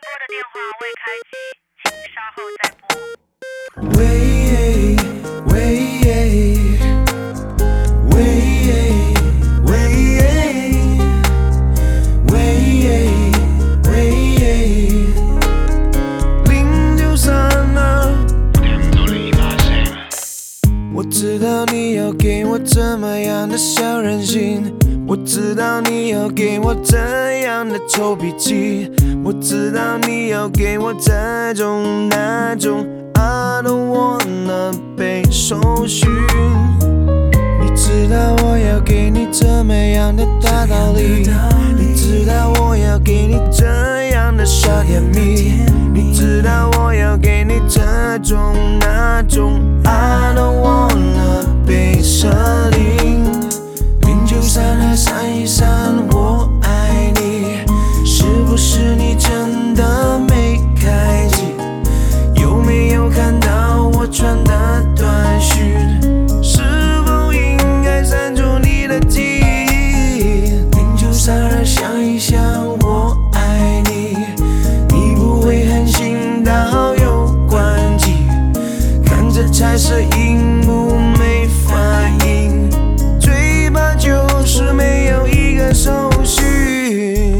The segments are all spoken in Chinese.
拨的电话未开机，请稍后再拨。 喂喂喂0932，我知道你要给我怎么样的小任性，我知道你要给我怎样的臭脾气，我知道你要给我这种那种 I don't wanna 被搜寻。你知道我要给你怎么样的大道理，你知道我要给你这样的小甜蜜，你知道我要给你这种那种 I don't wanna 被设定。093231我爱你，是不是你真的没开机？有没有看到我传的短讯？是否应该删除你的记忆？0932想一想我爱你，你不会狠心到有关机，看着彩色荧幕没反应，最怕就是没有一个手续。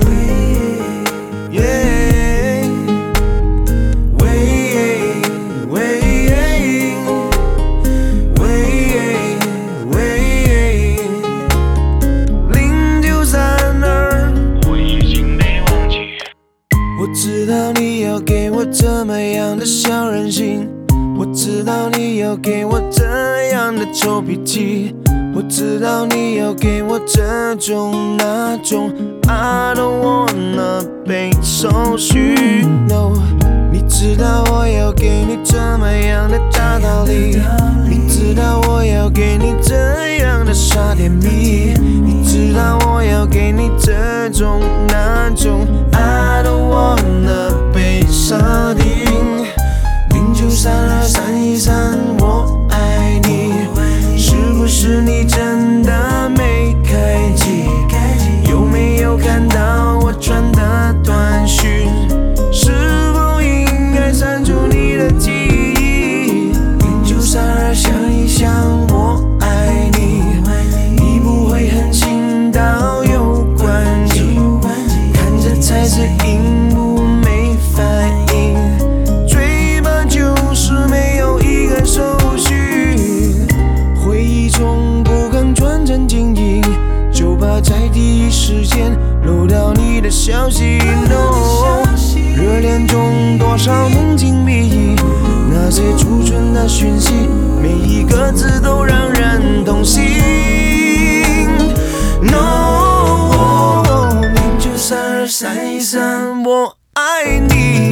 我知道你要给我怎么样的小任性，我知道你要给我这样的臭脾气，我知道你要给我这种那种 I don't wanna 被搜寻 No， 你知道我要给你怎么样的大道理，你知道我要给你这样的傻甜蜜，你知道我要给你这种那种 I don't wanna 被设定。093231我爱你，是不是你真的没开机？有没有看到我传的短讯？是否应该删除你的记忆？0932想一想我爱你，你不会狠心到有关机，看着彩色荧幕没反应，最怕就是没有一个手续。回忆中不敢传真经营，就怕在第一时间漏掉你的消息 No， 热恋中多少浓情蜜意，那些储存的讯息，每一个字都让人痛心 No， 093231我爱你。